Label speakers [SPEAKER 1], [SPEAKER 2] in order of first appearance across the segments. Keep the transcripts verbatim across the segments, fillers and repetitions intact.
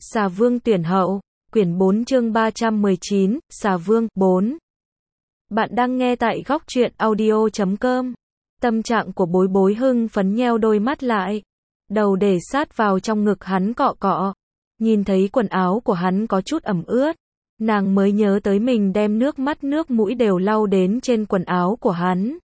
[SPEAKER 1] Xà Vương tuyển hậu, quyển bốn chương ba trăm mười chín, Xà Vương, bốn. Bạn đang nghe tại góc truyện audio chấm com. Tâm trạng của Bối Bối hưng phấn nheo đôi mắt lại. Đầu để sát vào trong ngực hắn cọ cọ. Nhìn thấy quần áo của hắn có chút ẩm ướt. Nàng mới nhớ tới mình đem nước mắt nước mũi đều lau đến trên quần áo của hắn.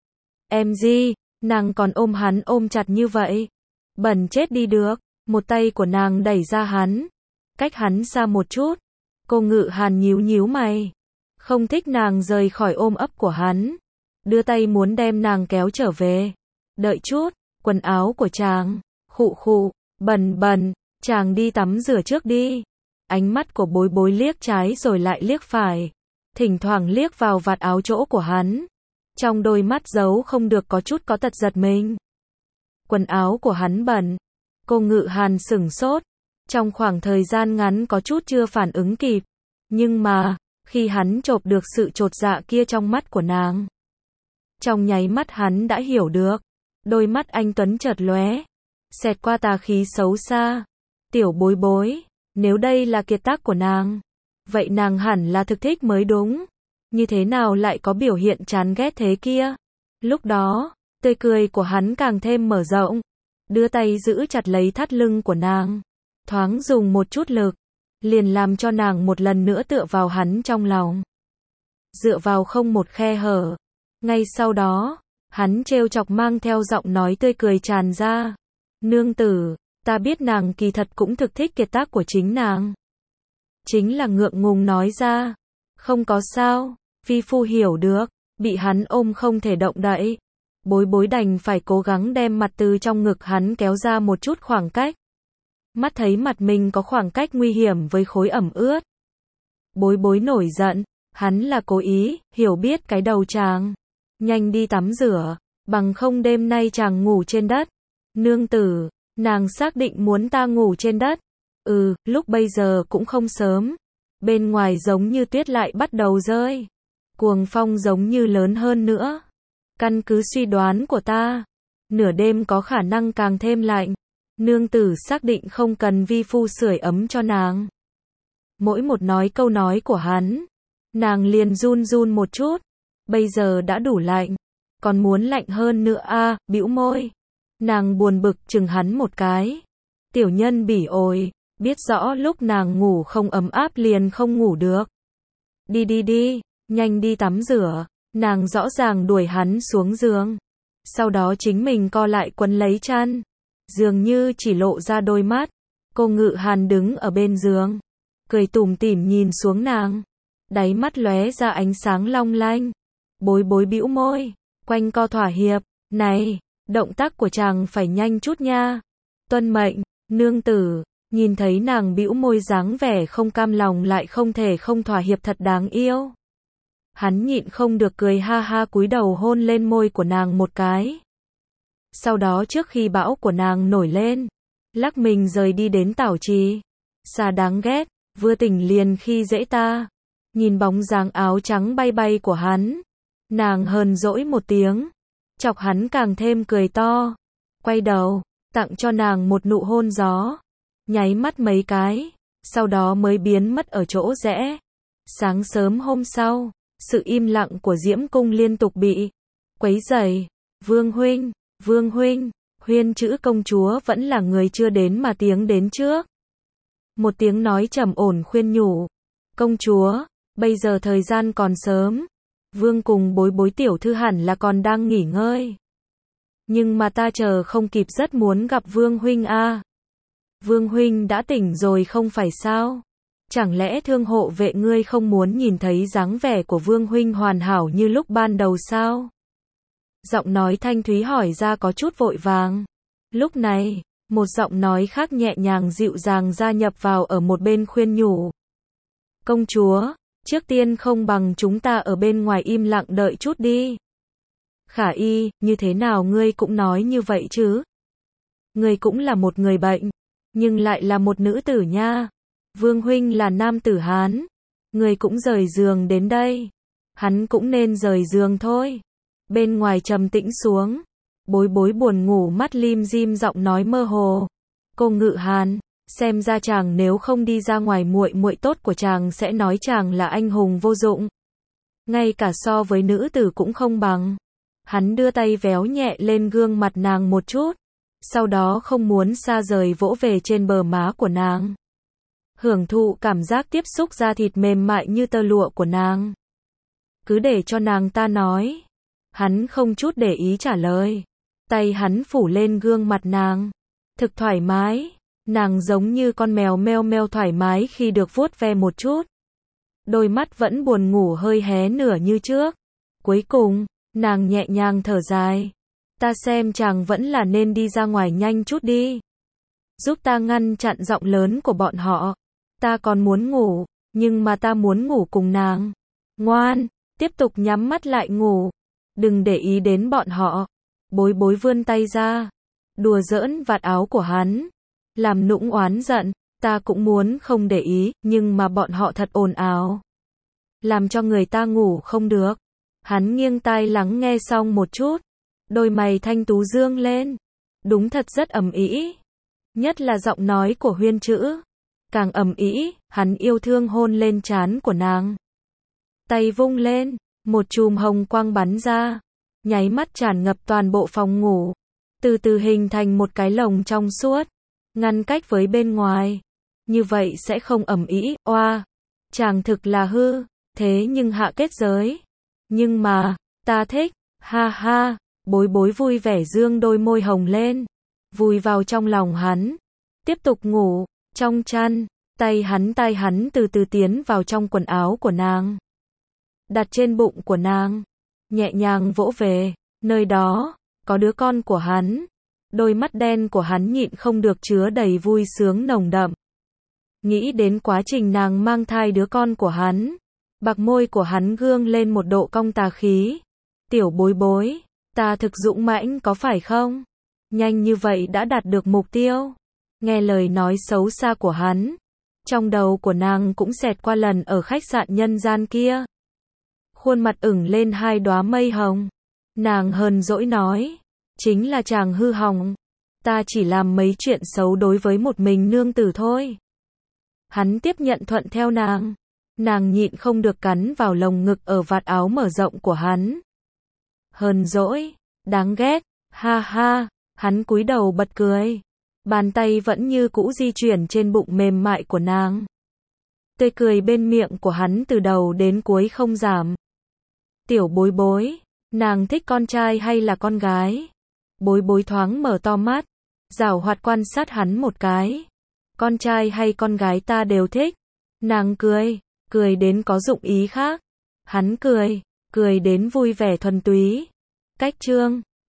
[SPEAKER 1] Em gì, nàng còn ôm hắn ôm chặt như vậy. Bẩn chết đi được. Một tay của nàng đẩy ra hắn. Cách hắn xa một chút. Cô Ngự Hàn nhíu nhíu mày. Không thích nàng rời khỏi ôm ấp của hắn. Đưa tay muốn đem nàng kéo trở về. Đợi chút, quần áo của chàng. Khụ khụ, bẩn bẩn, chàng đi tắm rửa trước đi. Ánh mắt của Bối Bối liếc trái rồi lại liếc phải. Thỉnh thoảng liếc vào vạt áo chỗ của hắn. Trong đôi mắt giấu không được có chút có tật giật mình. Quần áo của hắn bẩn. Cô Ngự Hàn sửng sốt. Trong khoảng thời gian ngắn có chút chưa phản ứng kịp. Nhưng mà, khi hắn chộp được sự chột dạ kia trong mắt của nàng. Trong nháy mắt hắn đã hiểu được. Đôi mắt anh Tuấn chợt lóe. Xẹt qua tà khí xấu xa. Tiểu Bối Bối, nếu đây là kiệt tác của nàng. Vậy nàng hẳn là thực thích mới đúng. Như thế nào lại có biểu hiện chán ghét thế kia. Lúc đó, tươi cười của hắn càng thêm mở rộng. Đưa tay giữ chặt lấy thắt lưng của nàng. Thoáng dùng một chút lực. Liền làm cho nàng một lần nữa tựa vào hắn trong lòng. Dựa vào không một khe hở. Ngay sau đó, hắn trêu chọc mang theo giọng nói tươi cười tràn ra. Nương tử, ta biết nàng kỳ thật cũng thực thích kiệt tác của chính nàng. Chính là ngượng ngùng nói ra. Không có sao, vi phu hiểu được. Bị hắn ôm không thể động đậy. Bối Bối đành phải cố gắng đem mặt từ trong ngực hắn kéo ra một chút khoảng cách. Mắt thấy mặt mình có khoảng cách nguy hiểm với khối ẩm ướt. Bối Bối nổi giận, hắn là cố ý, hiểu biết cái đầu chàng. Nhanh đi tắm rửa, bằng không đêm nay chàng ngủ trên đất. Nương tử, nàng xác định muốn ta ngủ trên đất. Ừ, lúc bây giờ cũng không sớm. Bên ngoài giống như tuyết lại bắt đầu rơi. Cuồng phong giống như lớn hơn nữa. Căn cứ suy đoán của ta, nửa đêm có khả năng càng thêm lạnh. Nương tử xác định không cần vi phu sưởi ấm cho nàng. Mỗi một nói câu nói của hắn, nàng liền run run một chút. Bây giờ đã đủ lạnh, còn muốn lạnh hơn nữa a, à, bĩu môi. Nàng buồn bực chừng hắn một cái. Tiểu nhân bỉ ổi, biết rõ lúc nàng ngủ không ấm áp liền không ngủ được. Đi đi đi, nhanh đi tắm rửa. Nàng rõ ràng đuổi hắn xuống giường. Sau đó chính mình co lại quấn lấy chăn. Dường như chỉ lộ ra đôi mắt. Cô Ngự Hàn đứng ở bên giường. Cười tủm tỉm nhìn xuống nàng. Đáy mắt lóe ra ánh sáng long lanh. Bối Bối bĩu môi. Quanh co thỏa hiệp. Này, động tác của chàng phải nhanh chút nha. Tuân mệnh, nương tử. Nhìn thấy nàng bĩu môi dáng vẻ không cam lòng lại không thể không thỏa hiệp thật đáng yêu. Hắn nhịn không được cười ha ha cúi đầu hôn lên môi của nàng một cái. Sau đó trước khi bão của nàng nổi lên, lắc mình rời đi đến tảo trì. Xà đáng ghét, vừa tỉnh liền khi dễ ta. Nhìn bóng dáng áo trắng bay bay của hắn, nàng hờn dỗi một tiếng, chọc hắn càng thêm cười to. Quay đầu, tặng cho nàng một nụ hôn gió, nháy mắt mấy cái, sau đó mới biến mất ở chỗ rẽ. Sáng sớm hôm sau, sự im lặng của Diễm Cung liên tục bị quấy rầy. Vương huynh, Vương huynh, Huyên chữ công chúa vẫn là người chưa đến mà tiếng đến trước. Một tiếng nói trầm ổn khuyên nhủ. Công chúa, bây giờ thời gian còn sớm. Vương cùng Bối Bối tiểu thư hẳn là còn đang nghỉ ngơi. Nhưng mà ta chờ không kịp rất muốn gặp Vương huynh a. À. Vương huynh đã tỉnh rồi không phải sao? Chẳng lẽ thương hộ vệ ngươi không muốn nhìn thấy dáng vẻ của Vương huynh hoàn hảo như lúc ban đầu sao? Giọng nói thanh thúy hỏi ra có chút vội vàng. Lúc này, một giọng nói khác nhẹ nhàng dịu dàng gia nhập vào ở một bên khuyên nhủ. Công chúa, trước tiên không bằng chúng ta ở bên ngoài im lặng đợi chút đi. Khả y, như thế nào ngươi cũng nói như vậy chứ? Ngươi cũng là một người bệnh, nhưng lại là một nữ tử nha. Vương huynh là nam tử Hán. Người cũng rời giường đến đây. Hắn cũng nên rời giường thôi. Bên ngoài trầm tĩnh xuống. Bối Bối buồn ngủ mắt lim dim giọng nói mơ hồ. Cô Ngự Hàn, xem ra chàng nếu không đi ra ngoài muội muội tốt của chàng sẽ nói chàng là anh hùng vô dụng. Ngay cả so với nữ tử cũng không bằng. Hắn đưa tay véo nhẹ lên gương mặt nàng một chút, sau đó không muốn xa rời vỗ về trên bờ má của nàng. Hưởng thụ cảm giác tiếp xúc da thịt mềm mại như tơ lụa của nàng. Cứ để cho nàng ta nói. Hắn không chút để ý trả lời. Tay hắn phủ lên gương mặt nàng. Thực thoải mái. Nàng giống như con mèo meo meo thoải mái khi được vuốt ve một chút. Đôi mắt vẫn buồn ngủ hơi hé nửa như trước. Cuối cùng, nàng nhẹ nhàng thở dài. Ta xem chàng vẫn là nên đi ra ngoài nhanh chút đi. Giúp ta ngăn chặn giọng lớn của bọn họ. Ta còn muốn ngủ, nhưng mà ta muốn ngủ cùng nàng. Ngoan, tiếp tục nhắm mắt lại ngủ. Đừng để ý đến bọn họ. Bối bối vươn tay ra. Đùa giỡn vạt áo của hắn. Làm nũng oán giận. Ta cũng muốn không để ý, nhưng mà bọn họ thật ồn ào. Làm cho người ta ngủ không được. Hắn nghiêng tai lắng nghe xong một chút. Đôi mày thanh tú dương lên. Đúng thật rất ầm ĩ. Nhất là giọng nói của Huyên Trữ. Càng ầm ĩ, hắn yêu thương hôn lên trán của nàng. Tay vung lên, một chùm hồng quang bắn ra. Nháy mắt tràn ngập toàn bộ phòng ngủ. Từ từ hình thành một cái lồng trong suốt. Ngăn cách với bên ngoài. Như vậy sẽ không ầm ĩ, oa. Chàng thực là hư, thế nhưng hạ kết giới. Nhưng mà, ta thích, ha ha. Bối bối vui vẻ dương đôi môi hồng lên. Vùi vào trong lòng hắn. Tiếp tục ngủ, trong chăn. Tay hắn tay hắn từ từ tiến vào trong quần áo của nàng. Đặt trên bụng của nàng. Nhẹ nhàng vỗ về. Nơi đó, có đứa con của hắn. Đôi mắt đen của hắn nhịn không được chứa đầy vui sướng nồng đậm. Nghĩ đến quá trình nàng mang thai đứa con của hắn. Bạc môi của hắn gương lên một độ cong tà khí. Tiểu bối bối, ta thực dũng mãnh có phải không? Nhanh như vậy đã đạt được mục tiêu. Nghe lời nói xấu xa của hắn. Trong đầu của nàng cũng xẹt qua lần ở khách sạn nhân gian kia. Khuôn mặt ửng lên hai đóa mây hồng. Nàng hờn dỗi nói. Chính là chàng hư hỏng. Ta chỉ làm mấy chuyện xấu đối với một mình nương tử thôi. Hắn tiếp nhận thuận theo nàng. Nàng nhịn không được cắn vào lồng ngực ở vạt áo mở rộng của hắn. Hờn dỗi, đáng ghét, ha ha, hắn cúi đầu bật cười. Bàn tay vẫn như cũ di chuyển trên bụng mềm mại của nàng. Tươi cười bên miệng của hắn từ đầu đến cuối không giảm. Tiểu bối bối, nàng thích con trai hay là con gái? Bối bối thoáng mở to mắt, giảo hoạt quan sát hắn một cái. Con trai hay con gái ta đều thích. Nàng cười, cười đến có dụng ý khác. Hắn cười, cười đến vui vẻ thuần túy. Cách chương